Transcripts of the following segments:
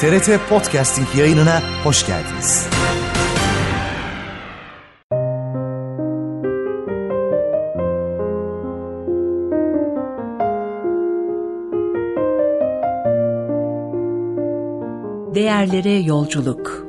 TRT Podcasting yayınına hoş geldiniz. Değerlere yolculuk.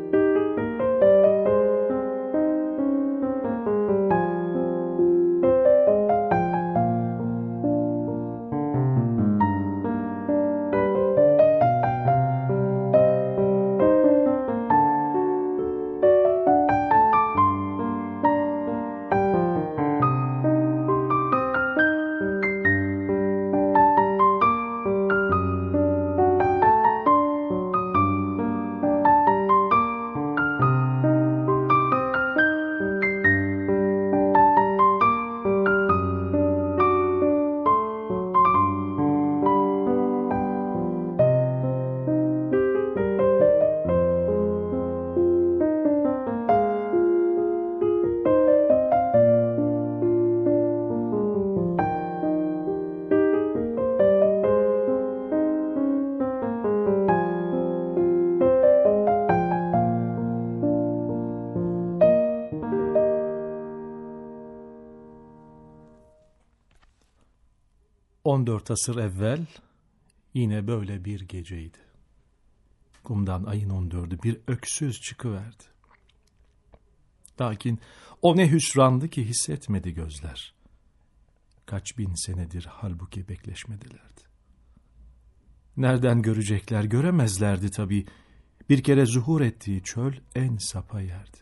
...14 asır evvel yine böyle bir geceydi. Kumdan ayın 14'ü bir öksüz çıkıverdi. Lakin o ne hüsrandı ki hissetmedi gözler. Kaç bin senedir halbuki bekleşmedilerdi. Nereden görecekler, göremezlerdi tabii. Bir kere zuhur ettiği çöl en sapa yerdi.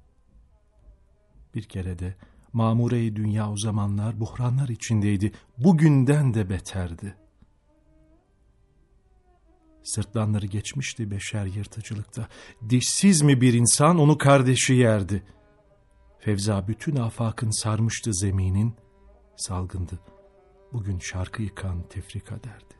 Bir kere de mamure-i dünya o zamanlar buhranlar içindeydi. Bugünden de beterdi. Sırtlanları geçmişti beşer yırtıcılıkta. Dişsiz mi bir insan onu kardeşi yerdi. Fevza bütün afakın sarmıştı zeminin. Salgındı. Bugün şarkı yıkan tefrika derdi.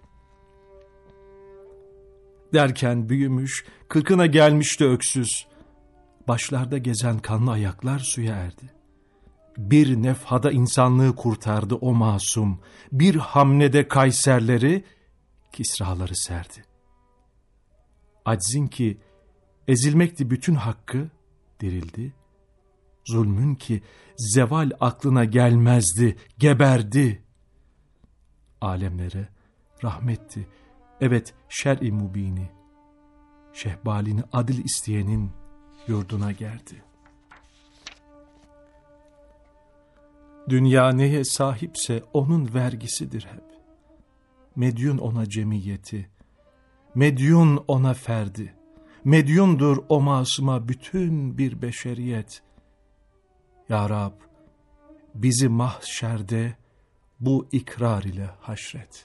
Derken büyümüş, 40'ına gelmişti öksüz. Başlarda gezen kanlı ayaklar suya erdi. Bir nefhada insanlığı kurtardı o masum. Bir hamlede Kayserleri, Kisraları serdi. Aczin ki ezilmekti bütün hakkı, dirildi. Zulmün ki zeval aklına gelmezdi, geberdi. Alemlere rahmetti, evet şer-i mubini. Şehbalini adil isteyenin yurduna gerdi. Dünya neye sahipse onun vergisidir hep. Medyun ona cemiyeti, medyun ona ferdi. Medyundur o masuma bütün bir beşeriyet. Ya Rab, bizi mahşerde bu ikrar ile haşret.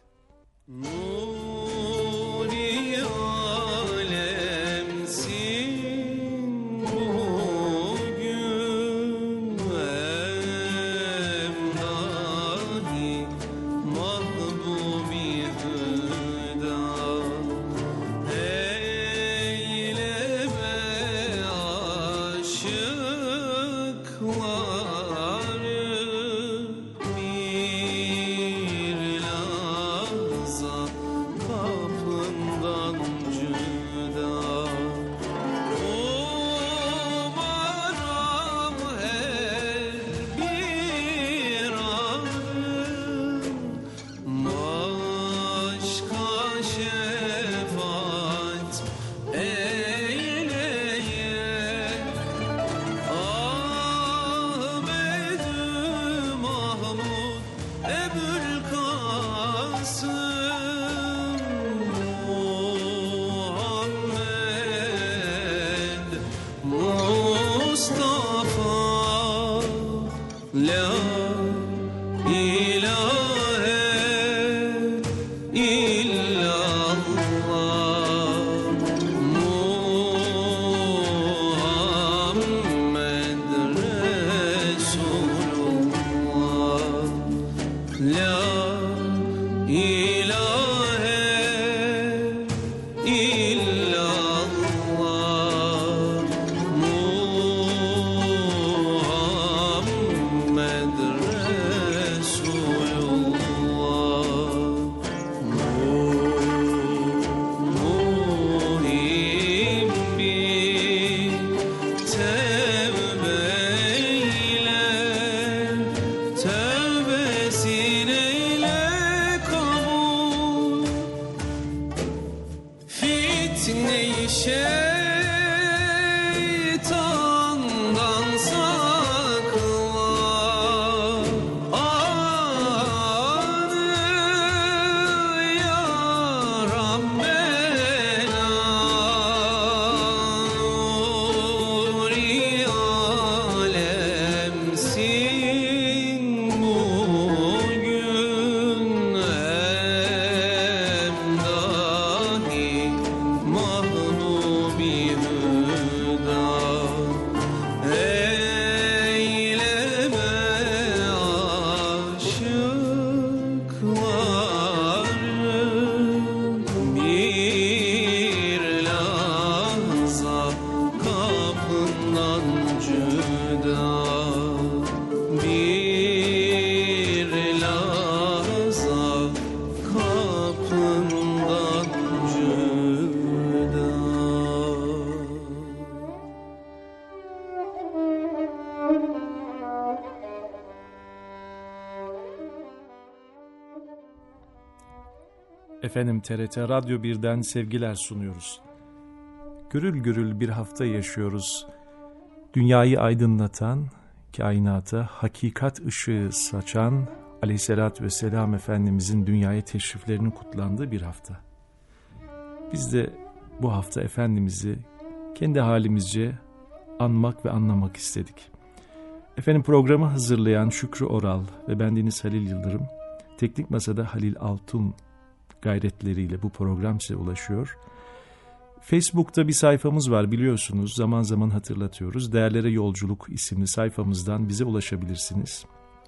Efendim, TRT Radyo 1'den sevgiler sunuyoruz. Gürül gürül bir hafta yaşıyoruz. Dünyayı aydınlatan, kainata hakikat ışığı saçan Aleyhisselatü Vesselam Efendimizin dünyaya teşriflerinin kutlandığı bir hafta. Biz de bu hafta Efendimiz'i kendi halimizce anmak ve anlamak istedik. Efendim, programı hazırlayan Şükrü Oral ve bendeniz Halil Yıldırım, Teknik Masa'da Halil Altun gayretleriyle bu program size ulaşıyor. Facebook'ta bir sayfamız var, biliyorsunuz, zaman zaman hatırlatıyoruz. Değerlere Yolculuk isimli sayfamızdan bize ulaşabilirsiniz.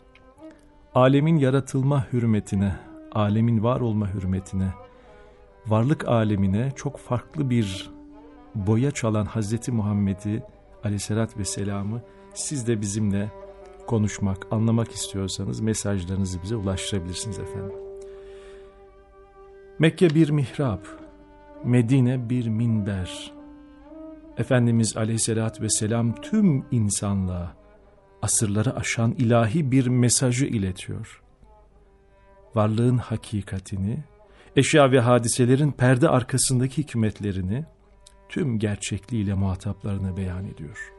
Alemin yaratılma hürmetine, alemin var olma hürmetine, varlık alemine çok farklı bir boya çalan Hazreti Muhammed'i Aleyhisselatü Vesselam'ı siz de bizimle konuşmak, anlamak istiyorsanız mesajlarınızı bize ulaştırabilirsiniz efendim. Mekke bir mihrap, Medine bir minber. Efendimiz Aleyhisselatü Vesselam tüm insanlığa asırları aşan ilahi bir mesajı iletiyor. Varlığın hakikatini, eşya ve hadiselerin perde arkasındaki hikmetlerini tüm gerçekliğiyle muhataplarına beyan ediyor.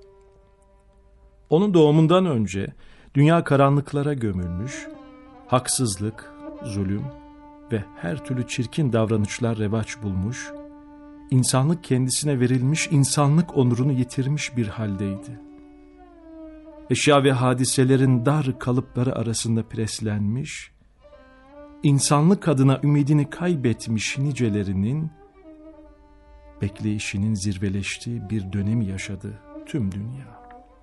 Onun doğumundan önce dünya karanlıklara gömülmüş, haksızlık, zulüm ve her türlü çirkin davranışlar revaç bulmuş, insanlık kendisine verilmiş, insanlık onurunu yitirmiş bir haldeydi. Eşya ve hadiselerin dar kalıpları arasında preslenmiş, insanlık adına ümidini kaybetmiş nicelerinin bekleyişinin zirveleştiği bir dönemi yaşadı tüm dünya.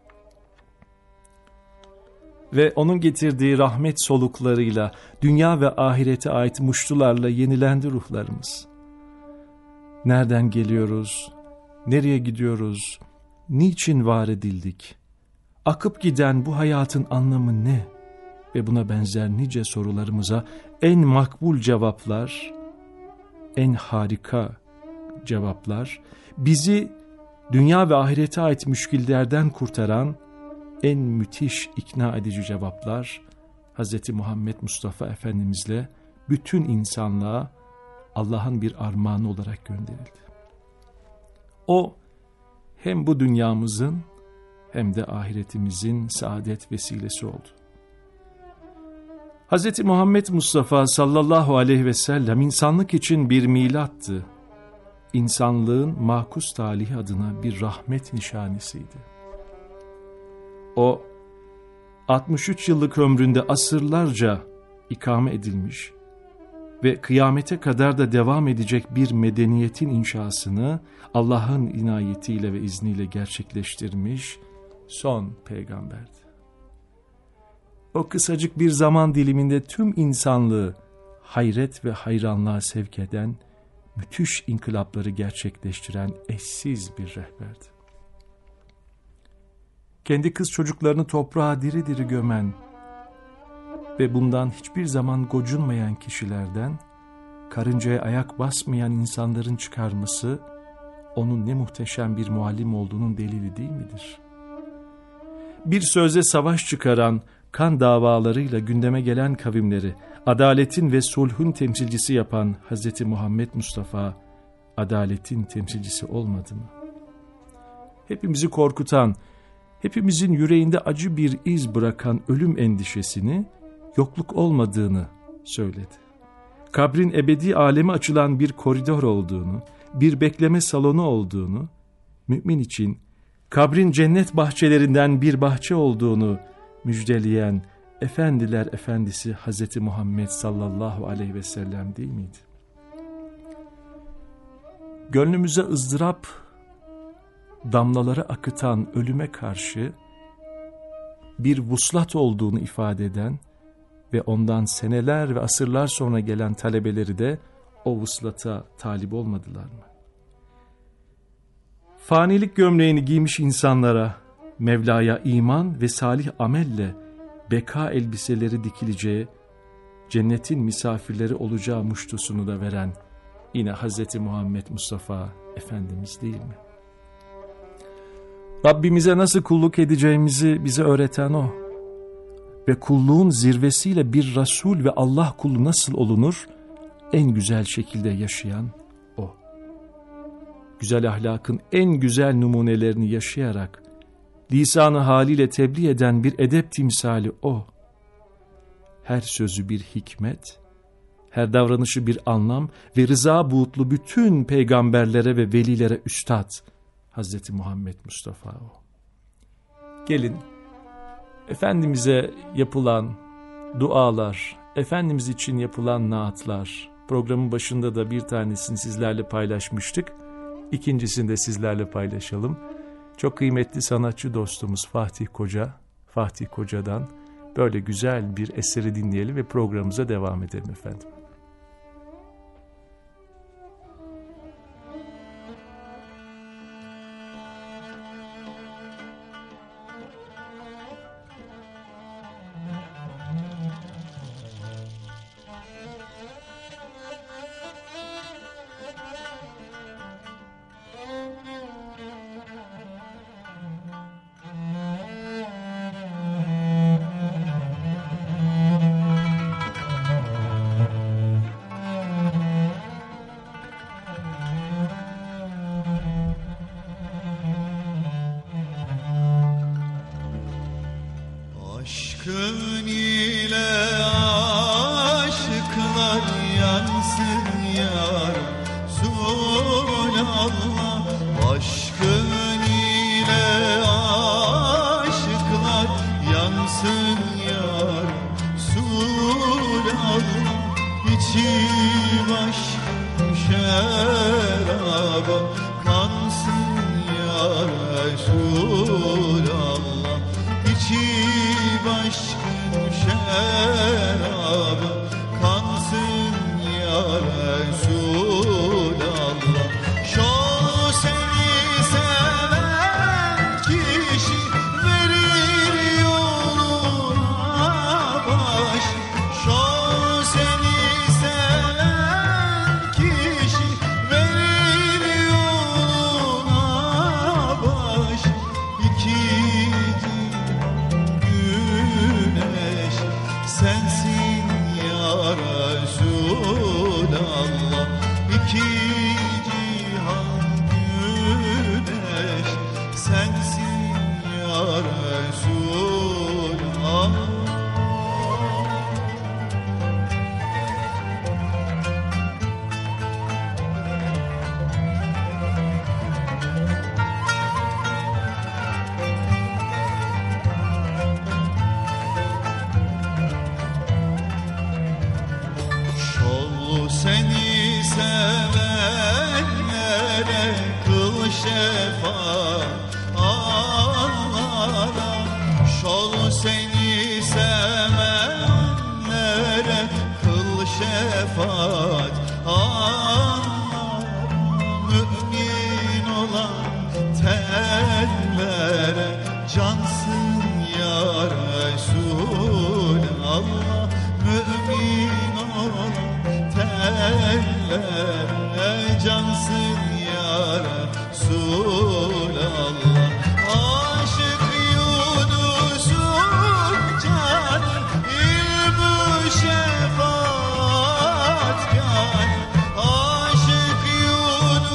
Ve onun getirdiği rahmet soluklarıyla dünya ve ahirete ait muştularla yenilendi ruhlarımız. Nereden geliyoruz? Nereye gidiyoruz? Niçin var edildik? Akıp giden bu hayatın anlamı ne? Ve buna benzer nice sorularımıza en makbul cevaplar, en harika cevaplar, bizi dünya ve ahirete ait müşkillerden kurtaran en müthiş ikna edici cevaplar Hz. Muhammed Mustafa Efendimizle bütün insanlığa Allah'ın bir armağanı olarak gönderildi. O hem bu dünyamızın hem de ahiretimizin saadet vesilesi oldu. Hz. Muhammed Mustafa sallallahu aleyhi ve sellem insanlık için bir milattı. İnsanlığın makus talihi adına bir rahmet nişanesiydi. O 63 yıllık ömründe asırlarca ikame edilmiş ve kıyamete kadar da devam edecek bir medeniyetin inşasını Allah'ın inayetiyle ve izniyle gerçekleştirmiş son peygamberdi. O kısacık bir zaman diliminde tüm insanlığı hayret ve hayranlığa sevk eden, müthiş inkılapları gerçekleştiren eşsiz bir rehberdi. Kendi kız çocuklarını toprağa diri diri gömen ve bundan hiçbir zaman gocunmayan kişilerden karıncaya ayak basmayan insanların çıkarması onun ne muhteşem bir muallim olduğunun delili değil midir? Bir sözle savaş çıkaran, kan davalarıyla gündeme gelen kavimleri adaletin ve sulhun temsilcisi yapan Hz. Muhammed Mustafa adaletin temsilcisi olmadı mı? Hepimizi korkutan, hepimizin yüreğinde acı bir iz bırakan ölüm endişesini yokluk olmadığını söyledi. Kabrin ebedi aleme açılan bir koridor olduğunu, bir bekleme salonu olduğunu, mümin için kabrin cennet bahçelerinden bir bahçe olduğunu müjdeleyen Efendiler Efendisi Hazreti Muhammed sallallahu aleyhi ve sellem değil miydi? Gönlümüze ızdırap damlaları akıtan ölüme karşı bir vuslat olduğunu ifade eden ve ondan seneler ve asırlar sonra gelen talebeleri de o vuslata talip olmadılar mı? Fanilik gömleğini giymiş insanlara Mevla'ya iman ve salih amelle beka elbiseleri dikileceği, cennetin misafirleri olacağı muştusunu da veren yine Hazreti Muhammed Mustafa Efendimiz değil mi? Rabbimize nasıl kulluk edeceğimizi bize öğreten O. Ve kulluğun zirvesiyle bir Resul ve Allah kulu nasıl olunur, en güzel şekilde yaşayan O. Güzel ahlakın en güzel numunelerini yaşayarak, lisanı haliyle tebliğ eden bir edep timsali O. Her sözü bir hikmet, her davranışı bir anlam ve rıza buğutlu bütün peygamberlere ve velilere üstad Hazreti Muhammed Mustafa O. Gelin, Efendimiz'e yapılan dualar, Efendimiz için yapılan naatlar, programın başında da bir tanesini sizlerle paylaşmıştık. İkincisini de sizlerle paylaşalım. Çok kıymetli sanatçı dostumuz Fatih Koca'dan böyle güzel bir eseri dinleyelim ve programımıza devam edelim efendim. Aşkın ile aşıklar yansın ya Resulallah. Aşkın ile aşıklar yansın ya Resulallah. İçim aşk şeraba kansın ya Resulallah. İçim aşkın şeraba kansın ya Resulallah. Şu seni seven kişi verir yoluna baş. Şu seni seven kişi verir yoluna baş. Güneş sensin ya Resulallah. İki cihan güneş sensin ya Resulallah. Şol seni sevenlere kıl şefaat Allah'a. Şol seni sevenlere kıl şefaat Allah'a. Mümin olan tellere cansın ya Resulallah. Mümin olan tellere cansın ya Resulallah. Aşık Yunus'un canı ilm-i şefaat gâni. Aşık Yunus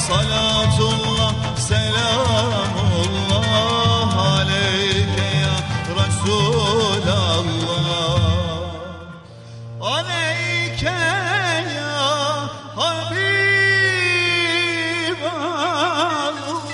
salatullah selamullah aleyke ya Resulallah, aleyke ya Habiballah.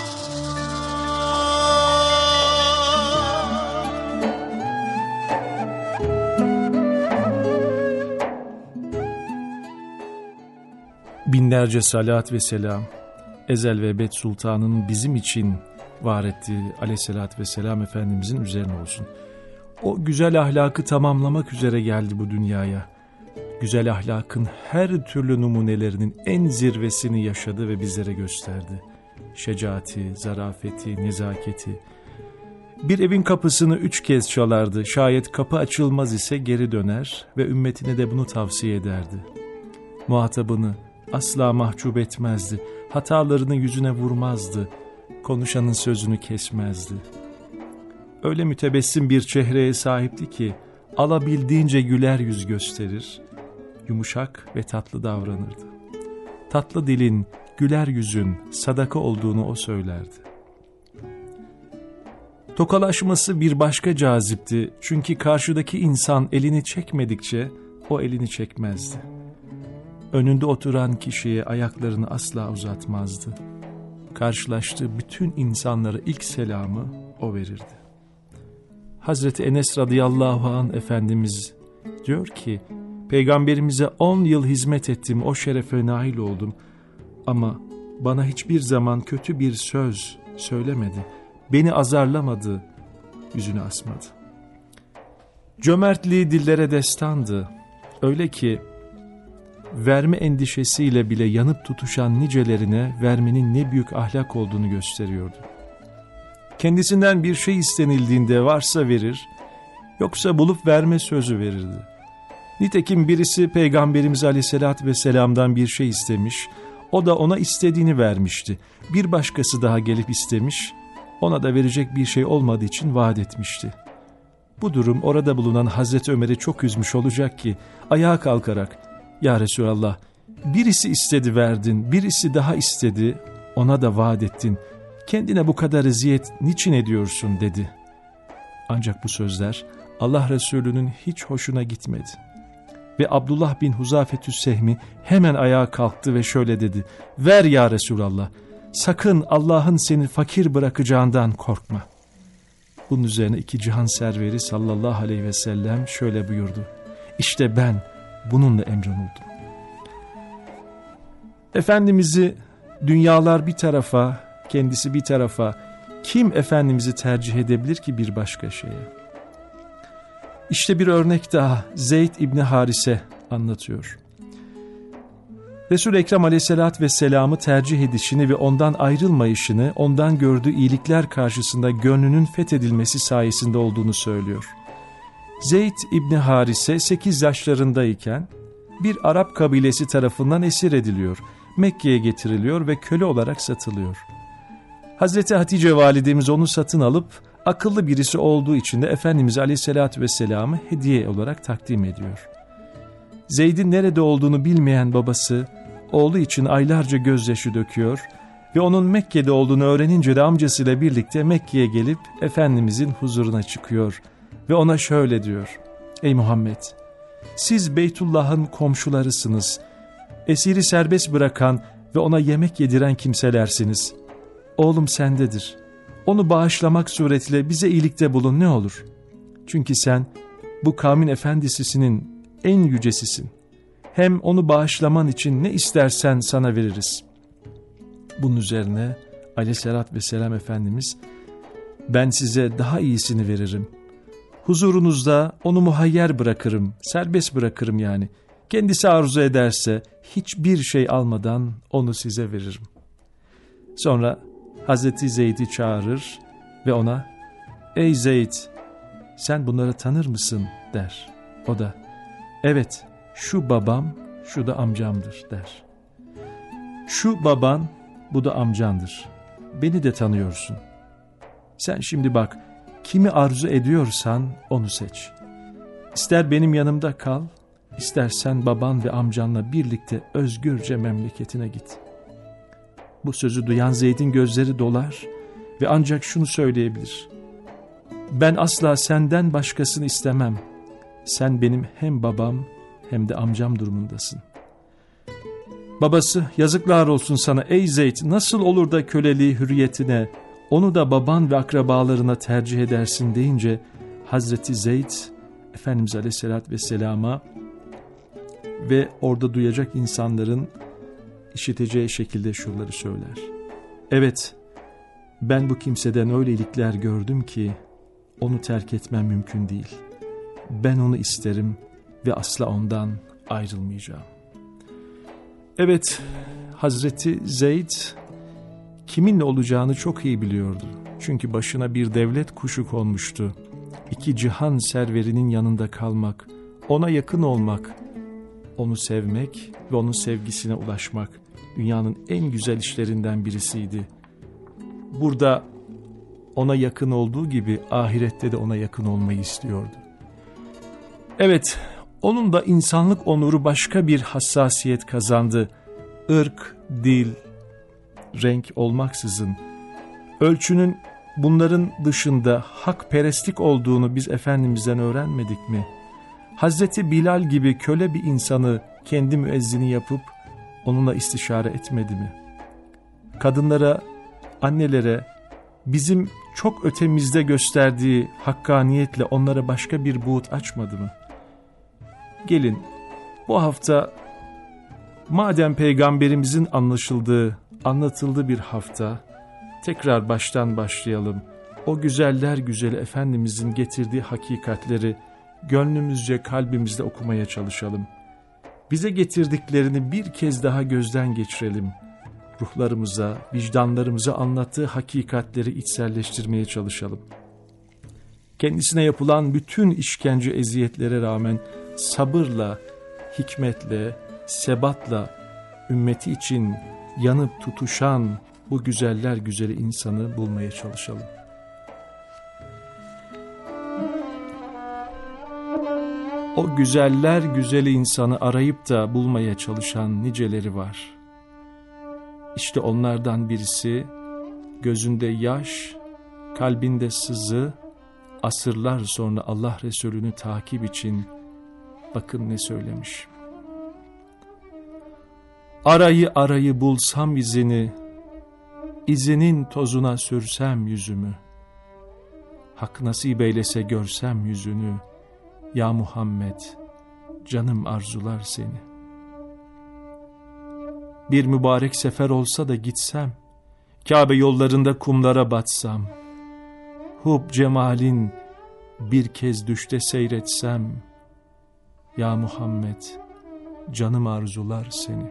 Binlerce salat ve selam, ezel ve ebed sultanın bizim için var ettiği aleyhissalatü vesselam Efendimizin üzerine olsun. O güzel ahlakı tamamlamak üzere geldi bu dünyaya. Güzel ahlakın her türlü numunelerinin en zirvesini yaşadı ve bizlere gösterdi. Şecaati, zarafeti, nezaketi. Bir evin kapısını 3 kez çalardı. Şayet kapı açılmaz ise geri döner ve ümmetine de bunu tavsiye ederdi. Muhatabını asla mahcup etmezdi. Hatalarını yüzüne vurmazdı. Konuşanın sözünü kesmezdi. Öyle mütebessim bir çehreye sahipti ki alabildiğince güler yüz gösterir, yumuşak ve tatlı davranırdı. Tatlı dilin, güler yüzün sadaka olduğunu o söylerdi. Tokalaşması bir başka cazipti, çünkü karşıdaki insan elini çekmedikçe o elini çekmezdi. Önünde oturan kişiye ayaklarını asla uzatmazdı. Karşılaştığı bütün insanlara ilk selamı o verirdi. Hazreti Enes radıyallahu anh Efendimiz diyor ki, Peygamberimize 10 yıl hizmet ettim, o şerefe nail oldum. Ama bana hiçbir zaman kötü bir söz söylemedi, beni azarlamadı, yüzünü asmadı. Cömertliği dillere destandı, öyle ki verme endişesiyle bile yanıp tutuşan nicelerine vermenin ne büyük ahlak olduğunu gösteriyordu. Kendisinden bir şey istenildiğinde varsa verir, yoksa bulup verme sözü verirdi. Nitekim birisi Peygamberimiz Aleyhisselatü Vesselam'dan bir şey istemiş, o da ona istediğini vermişti. Bir başkası daha gelip istemiş, ona da verecek bir şey olmadığı için vaat etmişti. Bu durum orada bulunan Hazreti Ömer'i çok üzmüş olacak ki ayağa kalkarak, "Ya Resulallah, birisi istedi verdin, birisi daha istedi, ona da vaat ettin. Kendine bu kadar eziyet niçin ediyorsun?" dedi. Ancak bu sözler Allah Resulü'nün hiç hoşuna gitmedi. Ve Abdullah bin Huzafetü Sehmi hemen ayağa kalktı ve şöyle dedi: "Ver ya Resulallah, sakın Allah'ın seni fakir bırakacağından korkma." Bunun üzerine iki cihan serveri sallallahu aleyhi ve sellem şöyle buyurdu: "İşte ben bununla emroluldum." Efendimiz'i dünyalar bir tarafa, kendisi bir tarafa, kim Efendimiz'i tercih edebilir ki bir başka şeye? İşte bir örnek daha Zeyd İbni Harise anlatıyor. Resul-i Ekrem Aleyhisselatü Vesselam'ı tercih edişini ve ondan ayrılmayışını, ondan gördüğü iyilikler karşısında gönlünün fethedilmesi sayesinde olduğunu söylüyor. Zeyd İbni Harise 8 yaşlarındayken bir Arap kabilesi tarafından esir ediliyor. Mekke'ye getiriliyor ve köle olarak satılıyor. Hazreti Hatice validemiz onu satın alıp akıllı birisi olduğu için de Efendimiz Aleyhisselatü Vesselam'ı hediye olarak takdim ediyor. Zeyd'in nerede olduğunu bilmeyen babası oğlu için aylarca gözyaşı döküyor ve onun Mekke'de olduğunu öğrenince de amcasıyla birlikte Mekke'ye gelip Efendimizin huzuruna çıkıyor ve ona şöyle diyor: "Ey Muhammed, siz Beytullah'ın komşularısınız, esiri serbest bırakan ve ona yemek yediren kimselersiniz. Oğlum sendedir. Onu bağışlamak suretiyle bize iyilikte bulun ne olur. Çünkü sen bu kavmin efendisisinin en yücesisin. Hem onu bağışlaman için ne istersen sana veririz." Bunun üzerine Aleyhisselatü Vesselam Efendimiz, "Ben size daha iyisini veririm. Huzurunuzda onu muhayyer bırakırım, serbest bırakırım yani. Kendisi arzu ederse hiçbir şey almadan onu size veririm." Sonra Hazreti Zeyd'i çağırır ve ona "Ey Zeyd, sen bunları tanır mısın?" der. O da "Evet, şu babam, şu da amcamdır." der. "Şu baban, bu da amcandır. Beni de tanıyorsun. Sen şimdi bak, kimi arzu ediyorsan onu seç. İster benim yanımda kal, istersen baban ve amcanla birlikte özgürce memleketine git." Bu sözü duyan Zeyd'in gözleri dolar ve ancak şunu söyleyebilir: ben asla senden başkasını istemem. Sen benim hem babam hem de amcam durumundasın. Babası, yazıklar olsun sana ey Zeyd, nasıl olur da köleliği hürriyetine, onu da baban ve akrabalarına tercih edersin deyince Hazreti Zeyd Efendimiz Aleyhisselatü Vesselam'a ve orada duyacak insanların işiteceği şekilde şunları söyler: evet, ben bu kimseden öyle iyilikler gördüm ki onu terk etmem mümkün değil. Ben onu isterim ve asla ondan ayrılmayacağım. Evet, Hazreti Zeyd kiminle olacağını çok iyi biliyordu. Çünkü başına bir devlet kuşu konmuştu. İki cihan serverinin yanında kalmak, ona yakın olmak, onu sevmek ve onun sevgisine ulaşmak dünyanın en güzel işlerinden birisiydi. Burada ona yakın olduğu gibi ahirette de ona yakın olmayı istiyordu. Evet, onun da insanlık onuru başka bir hassasiyet kazandı. Irk, dil, renk olmaksızın ölçünün bunların dışında hakperestlik olduğunu biz Efendimiz'den öğrenmedik mi? Hazreti Bilal gibi köle bir insanı kendi müezzini yapıp onunla istişare etmedi mi? Kadınlara, annelere bizim çok ötemizde gösterdiği hakkaniyetle onlara başka bir buğut açmadı mı? Gelin bu hafta madem Peygamberimizin anlatıldığı bir hafta, tekrar baştan başlayalım. O güzeller güzeli Efendimizin getirdiği hakikatleri gönlümüzce, kalbimizde okumaya çalışalım. Bize getirdiklerini bir kez daha gözden geçirelim. Ruhlarımıza, vicdanlarımıza anlattığı hakikatleri içselleştirmeye çalışalım. Kendisine yapılan bütün işkence eziyetlere rağmen sabırla, hikmetle, sebatla ümmeti için yanıp tutuşan bu güzeller güzeli insanı bulmaya çalışalım. O güzeller güzeli insanı arayıp da bulmaya çalışan niceleri var. İşte onlardan birisi gözünde yaş, kalbinde sızı, asırlar sonra Allah Resulü'nü takip için bakın ne söylemiş. Arayı bulsam izini, izinin tozuna sürsem yüzümü, hak nasip eylese görsem yüzünü, ya Muhammed, canım arzular seni. Bir mübarek sefer olsa da gitsem, Kabe yollarında kumlara batsam, hub cemalin bir kez düşte seyretsem, ya Muhammed, canım arzular seni.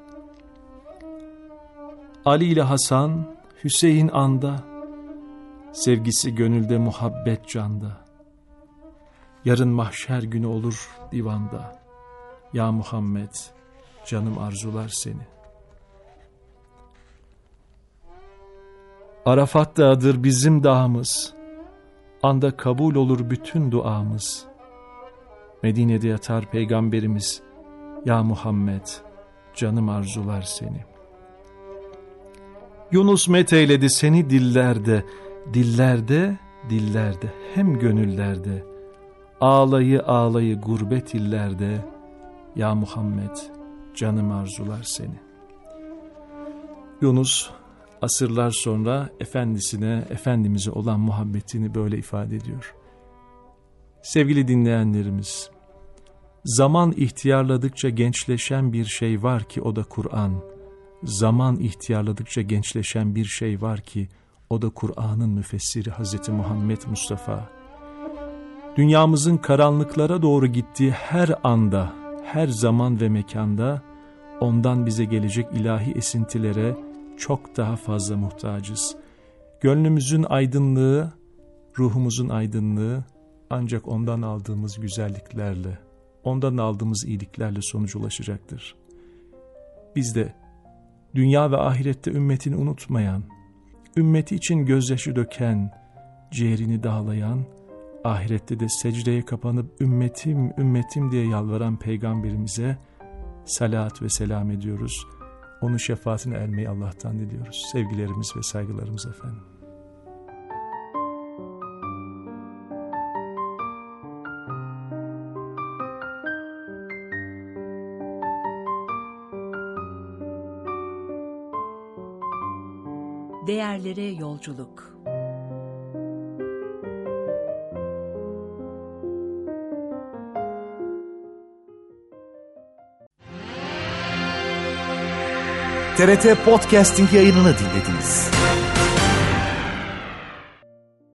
Ali ile Hasan, Hüseyin anda, sevgisi gönülde, muhabbet canda. Yarın mahşer günü olur divanda, ya Muhammed, canım arzular seni. Arafat dağıdır bizim dağımız, anda kabul olur bütün duamız. Medine'de yatar Peygamberimiz, ya Muhammed, canım arzular seni. Yunus metheyledi seni dillerde, dillerde, dillerde, hem gönüllerde. Ağlayı gurbet illerde, ya Muhammed, canım arzular seni. Yunus asırlar sonra Efendimiz'e olan muhabbetini böyle ifade ediyor. Sevgili dinleyenlerimiz, zaman ihtiyarladıkça gençleşen bir şey var ki o da Kur'an. Zaman ihtiyarladıkça gençleşen bir şey var ki o da Kur'an'ın müfessiri Hazreti Muhammed Mustafa. Dünyamızın karanlıklara doğru gittiği her anda, her zaman ve mekanda ondan bize gelecek ilahi esintilere çok daha fazla muhtacız. Gönlümüzün aydınlığı, ruhumuzun aydınlığı ancak ondan aldığımız güzelliklerle, ondan aldığımız iyiliklerle sonuca ulaşacaktır. Biz de dünya ve ahirette ümmetini unutmayan, ümmeti için gözyaşı döken, ciğerini dağlayan, ahirette de secdeye kapanıp ümmetim, ümmetim diye yalvaran Peygamberimize salat ve selam ediyoruz. Onun şefaatine ermeyi Allah'tan diliyoruz. Sevgilerimiz ve saygılarımız efendim. Değerlere yolculuk. TRT Podcasting yayınını dinlediniz.